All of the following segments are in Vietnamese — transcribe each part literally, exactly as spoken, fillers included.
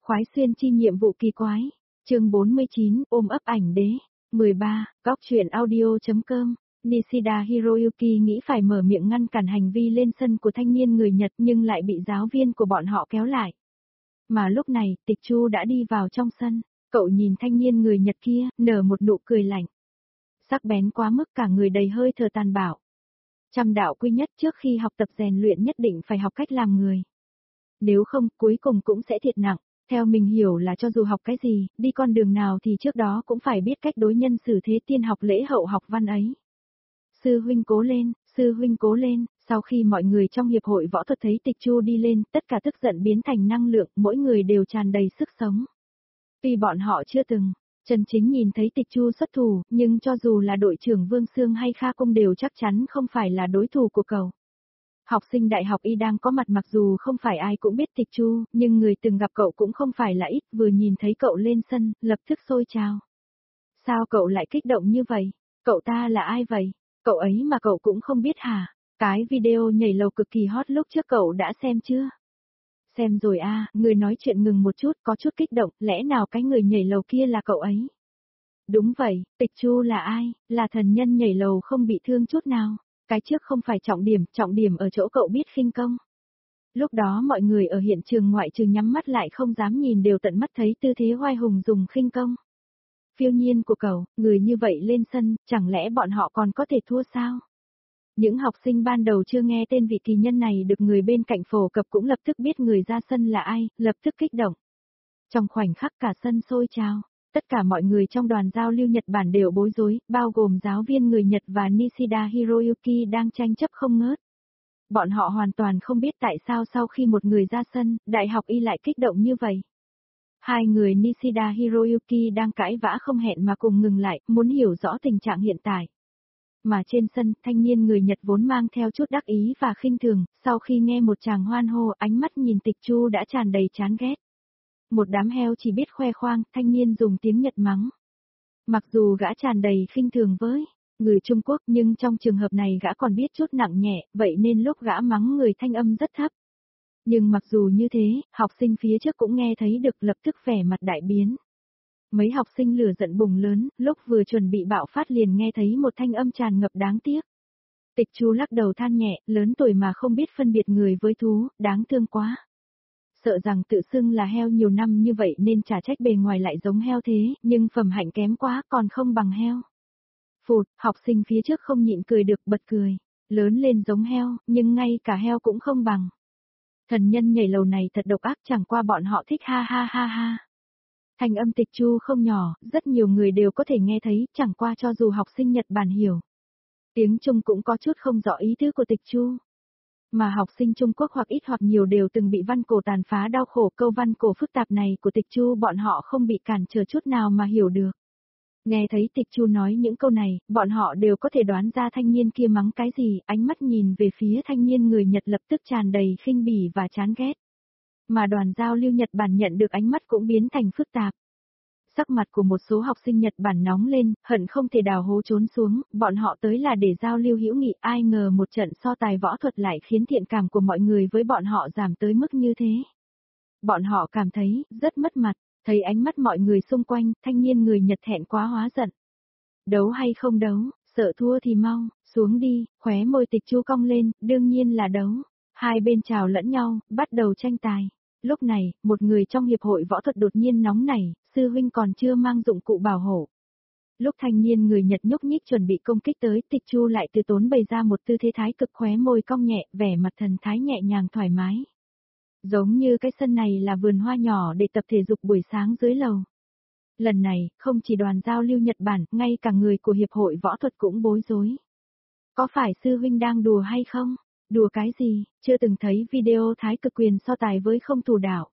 Khoái xuyên chi nhiệm vụ kỳ quái. Chương bốn mươi chín, ôm ấp ảnh đế. mười ba, góc truyện audio.com. Nishida Hiroyuki nghĩ phải mở miệng ngăn cản hành vi lên sân của thanh niên người Nhật nhưng lại bị giáo viên của bọn họ kéo lại. Mà lúc này, Tịch Chu đã đi vào trong sân, cậu nhìn thanh niên người Nhật kia, nở một nụ cười lạnh. Sắc bén quá mức cả người đầy hơi thở tàn bạo. Trăm đạo quy nhất trước khi học tập rèn luyện nhất định phải học cách làm người. Nếu không, cuối cùng cũng sẽ thiệt nặng. Theo mình hiểu là cho dù học cái gì, đi con đường nào thì trước đó cũng phải biết cách đối nhân xử thế, tiên học lễ hậu học văn ấy. Sư huynh cố lên, sư huynh cố lên. Sau khi mọi người trong hiệp hội võ thuật thấy Tịch Chu đi lên, tất cả tức giận biến thành năng lượng, mỗi người đều tràn đầy sức sống. Tuy bọn họ chưa từng chân chính nhìn thấy Tịch Chu xuất thủ, nhưng cho dù là đội trưởng Vương Sương hay Kha Cung đều chắc chắn không phải là đối thủ của cậu. Học sinh đại học y đang có mặt, mặc dù không phải ai cũng biết Tịch Chu, nhưng người từng gặp cậu cũng không phải là ít, vừa nhìn thấy cậu lên sân, lập tức sôi trào. Sao cậu lại kích động như vậy? Cậu ta là ai vậy? Cậu ấy mà cậu cũng không biết hả? Cái video nhảy lầu cực kỳ hot lúc trước cậu đã xem chưa? Xem rồi à, người nói chuyện ngừng một chút, có chút kích động, lẽ nào cái người nhảy lầu kia là cậu ấy? Đúng vậy, Tịch Chu là ai? Là thần nhân nhảy lầu không bị thương chút nào. Cái trước không phải trọng điểm, trọng điểm ở chỗ cậu biết khinh công. Lúc đó mọi người ở hiện trường ngoại trừ nhắm mắt lại không dám nhìn đều tận mắt thấy tư thế oai hùng dùng khinh công. Phiêu nhiên của cậu, người như vậy lên sân, chẳng lẽ bọn họ còn có thể thua sao? Những học sinh ban đầu chưa nghe tên vị kỳ nhân này được người bên cạnh phổ cập cũng lập tức biết người ra sân là ai, lập tức kích động. Trong khoảnh khắc cả sân sôi trào. Tất cả mọi người trong đoàn giao lưu Nhật Bản đều bối rối, bao gồm giáo viên người Nhật và Nishida Hiroyuki đang tranh chấp không ngớt. Bọn họ hoàn toàn không biết tại sao sau khi một người ra sân, đại học y lại kích động như vậy. Hai người Nishida Hiroyuki đang cãi vã không hẹn mà cùng ngừng lại, muốn hiểu rõ tình trạng hiện tại. Mà trên sân, thanh niên người Nhật vốn mang theo chút đắc ý và khinh thường, sau khi nghe một chàng hoan hô, ánh mắt nhìn Tịch Chu đã tràn đầy chán ghét. Một đám heo chỉ biết khoe khoang, thanh niên dùng tiếng Nhật mắng. Mặc dù gã tràn đầy khinh thường với người Trung Quốc, nhưng trong trường hợp này gã còn biết chút nặng nhẹ, vậy nên lúc gã mắng người thanh âm rất thấp. Nhưng mặc dù như thế, học sinh phía trước cũng nghe thấy được, lập tức vẻ mặt đại biến. Mấy học sinh lửa giận bùng lớn, lúc vừa chuẩn bị bạo phát liền nghe thấy một thanh âm tràn ngập đáng tiếc. Tịch Chu lắc đầu than nhẹ, lớn tuổi mà không biết phân biệt người với thú, đáng thương quá. Sợ rằng tự xưng là heo nhiều năm như vậy nên chả trách bề ngoài lại giống heo thế, nhưng phẩm hạnh kém quá còn không bằng heo. Phụt, học sinh phía trước không nhịn cười được bật cười. Lớn lên giống heo, nhưng ngay cả heo cũng không bằng. Thần nhân nhảy lầu này thật độc ác, chẳng qua bọn họ thích ha ha ha ha. Thành âm Tịch Chu không nhỏ, rất nhiều người đều có thể nghe thấy, chẳng qua cho dù học sinh Nhật Bản hiểu. Tiếng Trung cũng có chút không rõ ý tứ của Tịch Chu. Mà học sinh Trung Quốc hoặc ít hoặc nhiều đều từng bị văn cổ tàn phá đau khổ, câu văn cổ phức tạp này của Tịch Chu bọn họ không bị cản trở chút nào mà hiểu được. Nghe thấy Tịch Chu nói những câu này, bọn họ đều có thể đoán ra thanh niên kia mắng cái gì, ánh mắt nhìn về phía thanh niên người Nhật lập tức tràn đầy khinh bỉ và chán ghét. Mà đoàn giao lưu Nhật Bản nhận được ánh mắt cũng biến thành phức tạp. Sắc mặt của một số học sinh Nhật Bản nóng lên, hận không thể đào hố trốn xuống, bọn họ tới là để giao lưu hữu nghị, ai ngờ một trận so tài võ thuật lại khiến thiện cảm của mọi người với bọn họ giảm tới mức như thế. Bọn họ cảm thấy rất mất mặt, thấy ánh mắt mọi người xung quanh, thanh niên người Nhật thẹn quá hóa giận. Đấu hay không đấu, sợ thua thì mau, xuống đi, khóe môi Tịch Chu cong lên, đương nhiên là đấu. Hai bên chào lẫn nhau, bắt đầu tranh tài. Lúc này, một người trong hiệp hội võ thuật đột nhiên nóng nảy, sư huynh còn chưa mang dụng cụ bảo hộ. Lúc thanh niên người Nhật nhúc nhích chuẩn bị công kích tới, Tịch Chu lại từ tốn bày ra một tư thế thái cực, khóe môi cong nhẹ, vẻ mặt thần thái nhẹ nhàng thoải mái. Giống như cái sân này là vườn hoa nhỏ để tập thể dục buổi sáng dưới lầu. Lần này, không chỉ đoàn giao lưu Nhật Bản, ngay cả người của hiệp hội võ thuật cũng bối rối. Có phải sư huynh đang đùa hay không? Đùa cái gì, chưa từng thấy video thái cực quyền so tài với không thủ đạo.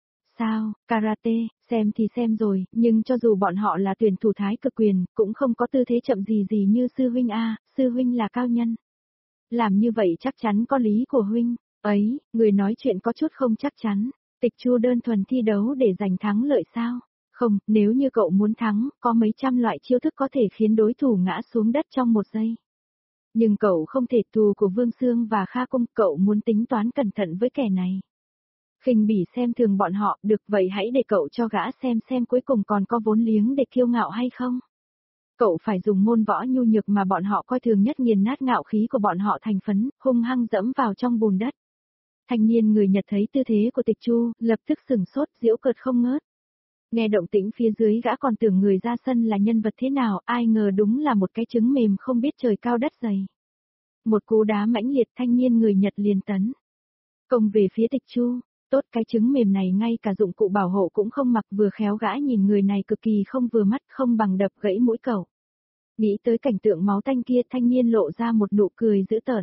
Sao, karate, xem thì xem rồi, nhưng cho dù bọn họ là tuyển thủ thái cực quyền, cũng không có tư thế chậm gì gì như sư huynh a, sư huynh là cao nhân. Làm như vậy chắc chắn có lý của huynh, ấy, người nói chuyện có chút không chắc chắn, Tịch Chu đơn thuần thi đấu để giành thắng lợi sao? Không, nếu như cậu muốn thắng, có mấy trăm loại chiêu thức có thể khiến đối thủ ngã xuống đất trong một giây. Nhưng cậu không thể thù của Vương Sương và Kha Cung, cậu muốn tính toán cẩn thận với kẻ này. Khinh bỉ xem thường bọn họ, được vậy hãy để cậu cho gã xem xem cuối cùng còn có vốn liếng để kiêu ngạo hay không. Cậu phải dùng môn võ nhu nhược mà bọn họ coi thường nhất nghiền nát ngạo khí của bọn họ thành phấn, hung hăng dẫm vào trong bùn đất. Thanh niên người Nhật thấy tư thế của Tịch Chu, lập tức sừng sốt, giễu cợt không ngớt. Nghe động tĩnh phía dưới gã còn tưởng người ra sân là nhân vật thế nào, ai ngờ đúng là một cái trứng mềm không biết trời cao đất dày. Một cú đá mãnh liệt, thanh niên người Nhật liền tấn công về phía Tịch Chu, tốt cái trứng mềm này ngay cả dụng cụ bảo hộ cũng không mặc, vừa khéo gã nhìn người này cực kỳ không vừa mắt, không bằng đập gãy mũi cậu. Nghĩ tới cảnh tượng máu tanh kia, thanh niên lộ ra một nụ cười dữ tợn.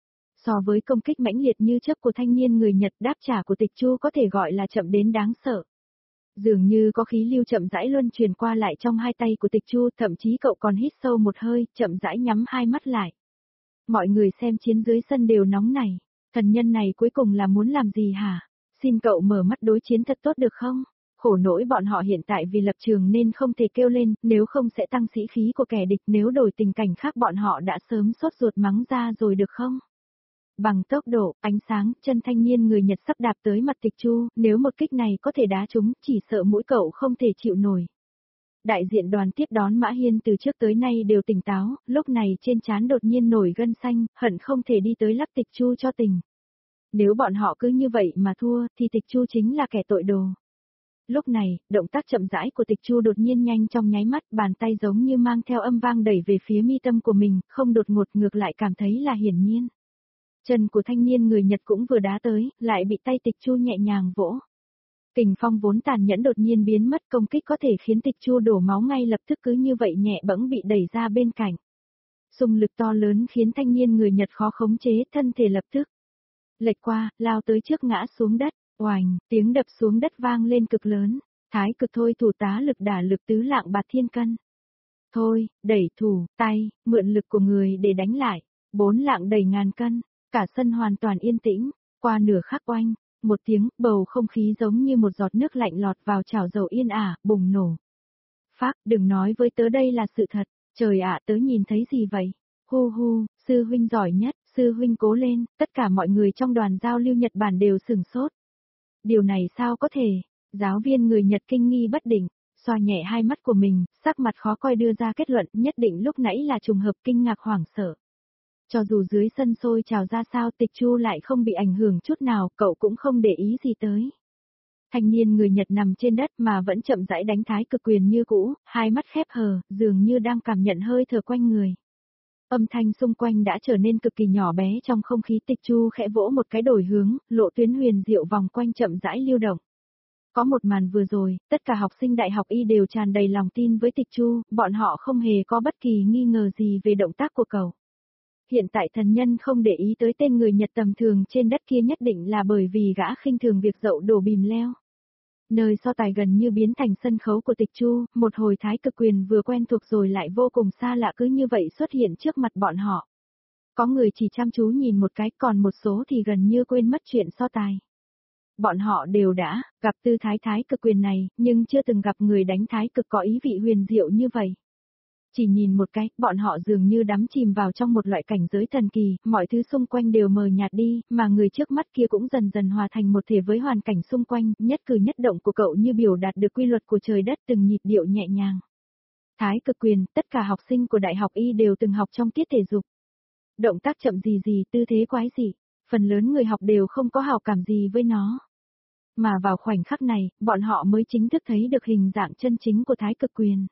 So với công kích mãnh liệt như chớp của thanh niên người Nhật, đáp trả của Tịch Chu có thể gọi là chậm đến đáng sợ. Dường như có khí lưu chậm rãi luân truyền qua lại trong hai tay của Tịch Chu, thậm chí cậu còn hít sâu một hơi, chậm rãi nhắm hai mắt lại. Mọi người xem chiến dưới sân đều nóng nảy, thần nhân này cuối cùng là muốn làm gì hả? Xin cậu mở mắt đối chiến thật tốt được không? Khổ nỗi bọn họ hiện tại vì lập trường nên không thể kêu lên, nếu không sẽ tăng sĩ khí của kẻ địch, nếu đổi tình cảnh khác bọn họ đã sớm sốt ruột mắng ra rồi được không? Bằng tốc độ, ánh sáng, chân thanh niên người Nhật sắp đạp tới mặt Tịch Chu, nếu một kích này có thể đá trúng, chỉ sợ mũi cậu không thể chịu nổi. Đại diện đoàn tiếp đón Mã Hiên từ trước tới nay đều tỉnh táo, lúc này trên trán đột nhiên nổi gân xanh, hận không thể đi tới lắc Tịch Chu cho tình. Nếu bọn họ cứ như vậy mà thua, thì Tịch Chu chính là kẻ tội đồ. Lúc này, động tác chậm rãi của Tịch Chu đột nhiên nhanh trong nháy mắt, bàn tay giống như mang theo âm vang đẩy về phía mi tâm của mình, không đột ngột ngược lại cảm thấy là hiển nhiên. Chân của thanh niên người Nhật cũng vừa đá tới, lại bị tay Tịch Chu nhẹ nhàng vỗ. Kình phong vốn tàn nhẫn đột nhiên biến mất, công kích có thể khiến Tịch Chu đổ máu ngay lập tức, cứ như vậy nhẹ bẫng bị đẩy ra bên cạnh. Xung lực to lớn khiến thanh niên người Nhật khó khống chế, thân thể lập tức lệch qua, lao tới trước ngã xuống đất, oành, tiếng đập xuống đất vang lên cực lớn. Thái cực thôi thủ tá lực đả lực tứ lạng bạt thiên cân. Thôi, đẩy thủ, tay, mượn lực của người để đánh lại. Bốn lạng đẩy ngàn cân. Cả sân hoàn toàn yên tĩnh, qua nửa khắc oanh, một tiếng, bầu không khí giống như một giọt nước lạnh lọt vào chảo dầu yên ả, bùng nổ. Phác, đừng nói với tớ đây là sự thật, trời ạ, tớ nhìn thấy gì vậy? Hu hu, sư huynh giỏi nhất, sư huynh cố lên, tất cả mọi người trong đoàn giao lưu Nhật Bản đều sửng sốt. Điều này sao có thể? Giáo viên người Nhật kinh nghi bất định, xoa nhẹ hai mắt của mình, sắc mặt khó coi đưa ra kết luận, nhất định lúc nãy là trùng hợp, kinh ngạc hoảng sợ. Cho dù dưới sân sôi trào ra sao, Tịch Chu lại không bị ảnh hưởng chút nào, cậu cũng không để ý gì tới. Thanh niên người Nhật nằm trên đất mà vẫn chậm rãi đánh thái cực quyền như cũ, hai mắt khép hờ, dường như đang cảm nhận hơi thở quanh người. Âm thanh xung quanh đã trở nên cực kỳ nhỏ bé trong không khí, Tịch Chu khẽ vỗ một cái đổi hướng, lộ tuyến huyền diệu vòng quanh chậm rãi lưu động. Có một màn vừa rồi, tất cả học sinh đại học y đều tràn đầy lòng tin với Tịch Chu, bọn họ không hề có bất kỳ nghi ngờ gì về động tác của cậu. Hiện tại thần nhân không để ý tới tên người Nhật tầm thường trên đất kia nhất định là bởi vì gã khinh thường việc dậu đổ bìm leo. Nơi so tài gần như biến thành sân khấu của Tịch Chu, một hồi thái cực quyền vừa quen thuộc rồi lại vô cùng xa lạ cứ như vậy xuất hiện trước mặt bọn họ. Có người chỉ chăm chú nhìn một cái, còn một số thì gần như quên mất chuyện so tài. Bọn họ đều đã gặp tư thái thái cực quyền này, nhưng chưa từng gặp người đánh thái cực có ý vị huyền diệu như vậy. Chỉ nhìn một cái, bọn họ dường như đắm chìm vào trong một loại cảnh giới thần kỳ, mọi thứ xung quanh đều mờ nhạt đi, mà người trước mắt kia cũng dần dần hòa thành một thể với hoàn cảnh xung quanh, nhất cử nhất động của cậu như biểu đạt được quy luật của trời đất, từng nhịp điệu nhẹ nhàng. Thái cực quyền, tất cả học sinh của đại học y đều từng học trong tiết thể dục. Động tác chậm gì gì, tư thế quái dị, phần lớn người học đều không có hào cảm gì với nó. Mà vào khoảnh khắc này, bọn họ mới chính thức thấy được hình dạng chân chính của thái cực quyền.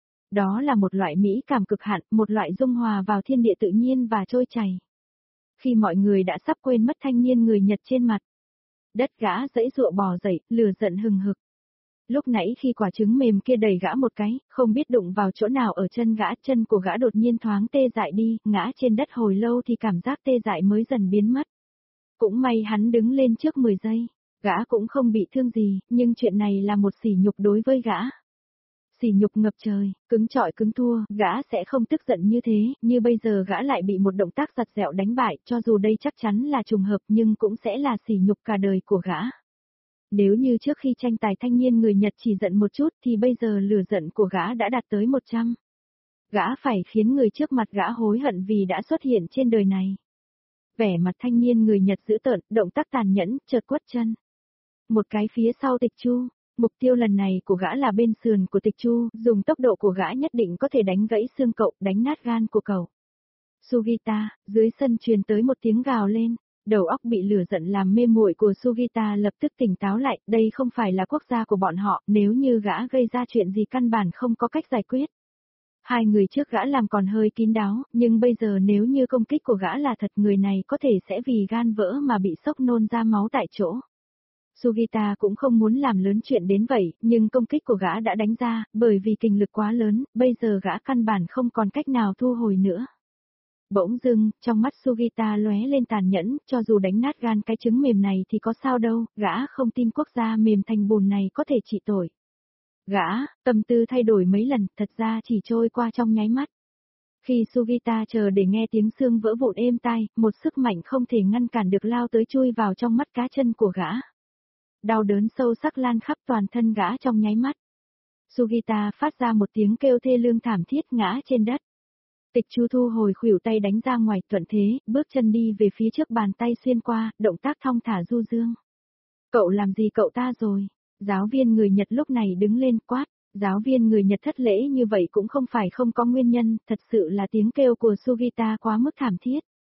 Đó là một loại mỹ cảm cực hạn, một loại dung hòa vào thiên địa tự nhiên và trôi chảy. Khi mọi người đã sắp quên mất thanh niên người Nhật trên mặt, đất gã dãy dụa bò dậy, lửa giận hừng hực. Lúc nãy khi quả trứng mềm kia đẩy gã một cái, không biết đụng vào chỗ nào ở chân gã, chân của gã đột nhiên thoáng tê dại đi, ngã trên đất hồi lâu thì cảm giác tê dại mới dần biến mất. Cũng may hắn đứng lên trước mười giây, gã cũng không bị thương gì, nhưng chuyện này là một sỉ nhục đối với gã. Sỉ nhục ngập trời, cứng trọi cứng thua, gã sẽ không tức giận như thế, như bây giờ gã lại bị một động tác giặt dẹo đánh bại, cho dù đây chắc chắn là trùng hợp nhưng cũng sẽ là sỉ nhục cả đời của gã. Nếu như trước khi tranh tài thanh niên người Nhật chỉ giận một chút thì bây giờ lửa giận của gã đã đạt tới một trăm. Gã phải khiến người trước mặt gã hối hận vì đã xuất hiện trên đời này. Vẻ mặt thanh niên người Nhật dữ tợn, động tác tàn nhẫn, chợt quất chân. một cái phía sau Tịch Chu. Mục tiêu lần này của gã là bên sườn của Tịch Chu, dùng tốc độ của gã nhất định có thể đánh gãy xương cậu, đánh nát gan của cậu. Sugita, dưới sân truyền tới một tiếng gào lên, đầu óc bị lửa giận làm mê muội của Sugita lập tức tỉnh táo lại, đây không phải là quốc gia của bọn họ, nếu như gã gây ra chuyện gì căn bản không có cách giải quyết. Hai người trước gã làm còn hơi kín đáo, nhưng bây giờ nếu như công kích của gã là thật, người này có thể sẽ vì gan vỡ mà bị sốc nôn ra máu tại chỗ. Sugita cũng không muốn làm lớn chuyện đến vậy, nhưng công kích của gã đã đánh ra, bởi vì kình lực quá lớn, bây giờ gã căn bản không còn cách nào thu hồi nữa. Bỗng dưng, trong mắt Sugita lóe lên tàn nhẫn, cho dù đánh nát gan cái trứng mềm này thì có sao đâu, gã không tin quốc gia mềm thành bùn này có thể trị tội. Gã, tâm tư thay đổi mấy lần, thật ra chỉ trôi qua trong nháy mắt. Khi Sugita chờ để nghe tiếng xương vỡ vụn êm tai, một sức mạnh không thể ngăn cản được lao tới chui vào trong mắt cá chân của gã. Đau đớn sâu sắc lan khắp toàn thân gã trong nháy mắt. Sugita phát ra một tiếng kêu thê lương thảm thiết ngã trên đất. Tịch Chu thu hồi khuỷu tay đánh ra ngoài, thuận thế, bước chân đi về phía trước, bàn tay xuyên qua, động tác thong thả du dương. Cậu làm gì cậu ta rồi? Giáo viên người Nhật lúc này đứng lên quát. Giáo viên người Nhật thất lễ như vậy cũng không phải không có nguyên nhân, thật sự là tiếng kêu của Sugita quá mức thảm thiết.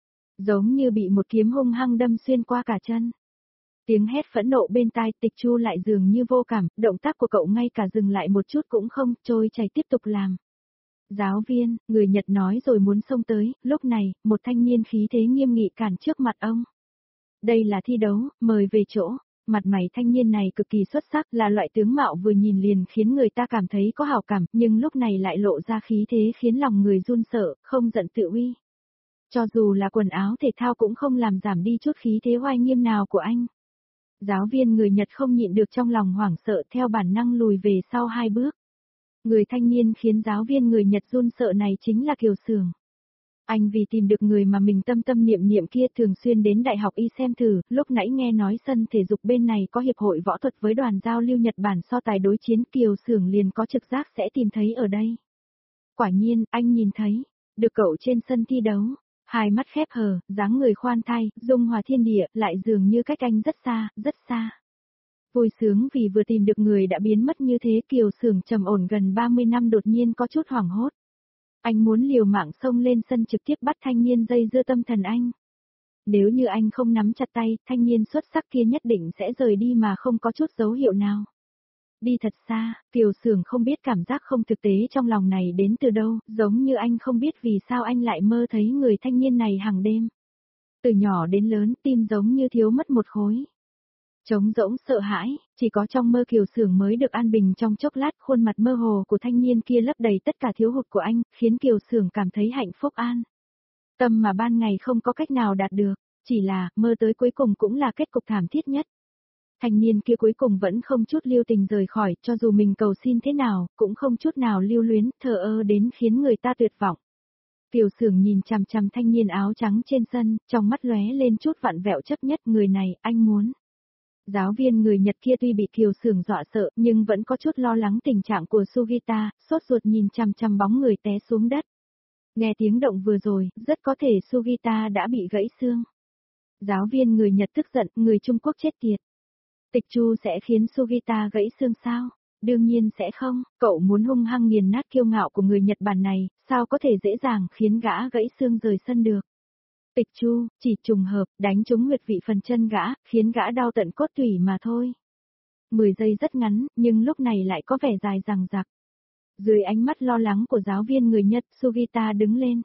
Giống như bị một kiếm hung hăng đâm xuyên qua cả chân. Tiếng hét phẫn nộ bên tai, Tịch Chu lại dường như vô cảm, động tác của cậu ngay cả dừng lại một chút cũng không, trôi chảy tiếp tục làm. Giáo viên, người Nhật nói rồi muốn xông tới, lúc này, một thanh niên khí thế nghiêm nghị cản trước mặt ông. Đây là thi đấu, mời về chỗ. Mặt mày thanh niên này cực kỳ xuất sắc, là loại tướng mạo vừa nhìn liền khiến người ta cảm thấy có hảo cảm, nhưng lúc này lại lộ ra khí thế khiến lòng người run sợ, không giận tự uy. Cho dù là quần áo thể thao cũng không làm giảm đi chút khí thế oai nghiêm nào của anh. Giáo viên người Nhật không nhịn được trong lòng hoảng sợ, theo bản năng lùi về sau hai bước. Người thanh niên khiến giáo viên người Nhật run sợ này chính là Kiều Xưởng. Anh vì tìm được người mà mình tâm tâm niệm niệm kia, thường xuyên đến đại học y xem thử, lúc nãy nghe nói sân thể dục bên này có hiệp hội võ thuật với đoàn giao lưu Nhật Bản so tài đối chiến, Kiều Xưởng liền có trực giác sẽ tìm thấy ở đây. Quả nhiên, anh nhìn thấy, được cậu trên sân thi đấu, hai mắt khép hờ, dáng người khoan thai, dung hòa thiên địa, lại dường như cách anh rất xa, rất xa. Vui sướng vì vừa tìm được người đã biến mất như thế, Kiều Xưởng trầm ổn gần ba mươi năm đột nhiên có chút hoảng hốt. Anh muốn liều mạng xông lên sân trực tiếp bắt thanh niên dây dưa tâm thần anh. Nếu như anh không nắm chặt tay, thanh niên xuất sắc kia nhất định sẽ rời đi mà không có chút dấu hiệu nào. Đi thật xa, Kiều Xưởng không biết cảm giác không thực tế trong lòng này đến từ đâu, giống như anh không biết vì sao anh lại mơ thấy người thanh niên này hàng đêm. Từ nhỏ đến lớn, tim giống như thiếu mất một khối. Trống rỗng sợ hãi, chỉ có trong mơ Kiều Xưởng mới được an bình trong chốc lát, khuôn mặt mơ hồ của thanh niên kia lấp đầy tất cả thiếu hụt của anh, khiến Kiều Xưởng cảm thấy hạnh phúc an. Tâm mà ban ngày không có cách nào đạt được, chỉ là, mơ tới cuối cùng cũng là kết cục thảm thiết nhất. Thanh niên kia cuối cùng vẫn không chút lưu tình rời khỏi, cho dù mình cầu xin thế nào, cũng không chút nào lưu luyến, thờ ơ đến khiến người ta tuyệt vọng. Kiều Xưởng nhìn chằm chằm thanh niên áo trắng trên sân, trong mắt lóe lên chút vặn vẹo chấp nhất, người này, anh muốn. Giáo viên người Nhật kia tuy bị Kiều Xưởng dọa sợ, nhưng vẫn có chút lo lắng tình trạng của Sugita, sốt ruột nhìn chằm chằm bóng người té xuống đất. Nghe tiếng động vừa rồi, rất có thể Sugita đã bị gãy xương. Giáo viên người Nhật tức giận, người Trung Quốc chết tiệt. Tịch Chu sẽ khiến Sugita gãy xương sao? Đương nhiên sẽ không, cậu muốn hung hăng nghiền nát kiêu ngạo của người Nhật Bản này, sao có thể dễ dàng khiến gã gãy xương rời sân được. Tịch Chu, chỉ trùng hợp, đánh trúng huyệt vị phần chân gã, khiến gã đau tận cốt tủy mà thôi. Mười giây rất ngắn, nhưng lúc này lại có vẻ dài dằng dặc. Dưới ánh mắt lo lắng của giáo viên người Nhật, Sugita đứng lên.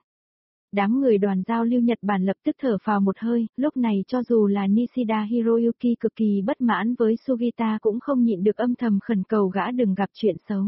Đám người đoàn giao lưu Nhật Bản lập tức thở phào một hơi, lúc này cho dù là Nishida Hiroyuki cực kỳ bất mãn với Sugita cũng không nhịn được âm thầm khẩn cầu gã đừng gặp chuyện xấu.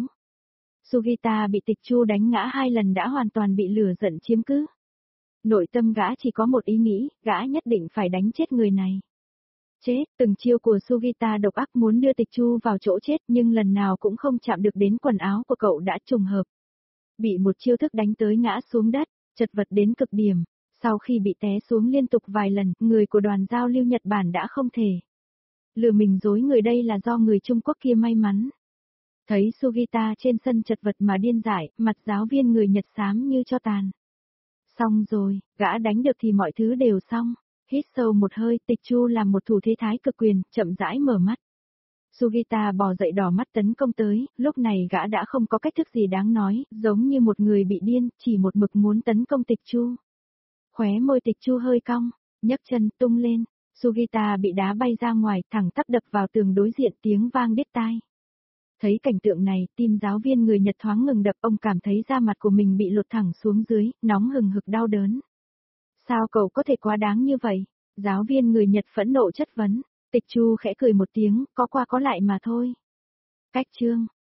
Sugita bị Tịch Chu đánh ngã hai lần đã hoàn toàn bị lửa giận chiếm cứ. Nội tâm gã chỉ có một ý nghĩ, gã nhất định phải đánh chết người này. Chết, từng chiêu của Sugita độc ác muốn đưa Tịch Chu vào chỗ chết, nhưng lần nào cũng không chạm được đến quần áo của cậu đã trùng hợp. Bị một chiêu thức đánh tới ngã xuống đất, chật vật đến cực điểm. Sau khi bị té xuống liên tục vài lần, người của đoàn giao lưu Nhật Bản đã không thể lừa mình dối người, đây là do người Trung Quốc kia may mắn. Thấy Sugita trên sân chật vật mà điên dại, mặt giáo viên người Nhật xám như cho tàn. Xong rồi, gã đánh được thì mọi thứ đều xong. Hít sâu một hơi, Tịch Chu làm một thủ thế thái cực quyền, chậm rãi mở mắt. Sugita bò dậy đỏ mắt tấn công tới, lúc này gã đã không có cách thức gì đáng nói, giống như một người bị điên, chỉ một mực muốn tấn công Tịch Chu. Khóe môi Tịch Chu hơi cong, nhấc chân tung lên, Sugita bị đá bay ra ngoài, thẳng tắp đập vào tường đối diện, tiếng vang đít tai. Thấy cảnh tượng này, tim giáo viên người Nhật thoáng ngừng đập, ông cảm thấy da mặt của mình bị lột thẳng xuống dưới, nóng hừng hực đau đớn. Sao cậu có thể quá đáng như vậy? Giáo viên người Nhật phẫn nộ chất vấn. Tịch Chu khẽ cười một tiếng, có qua có lại mà thôi. Cách chương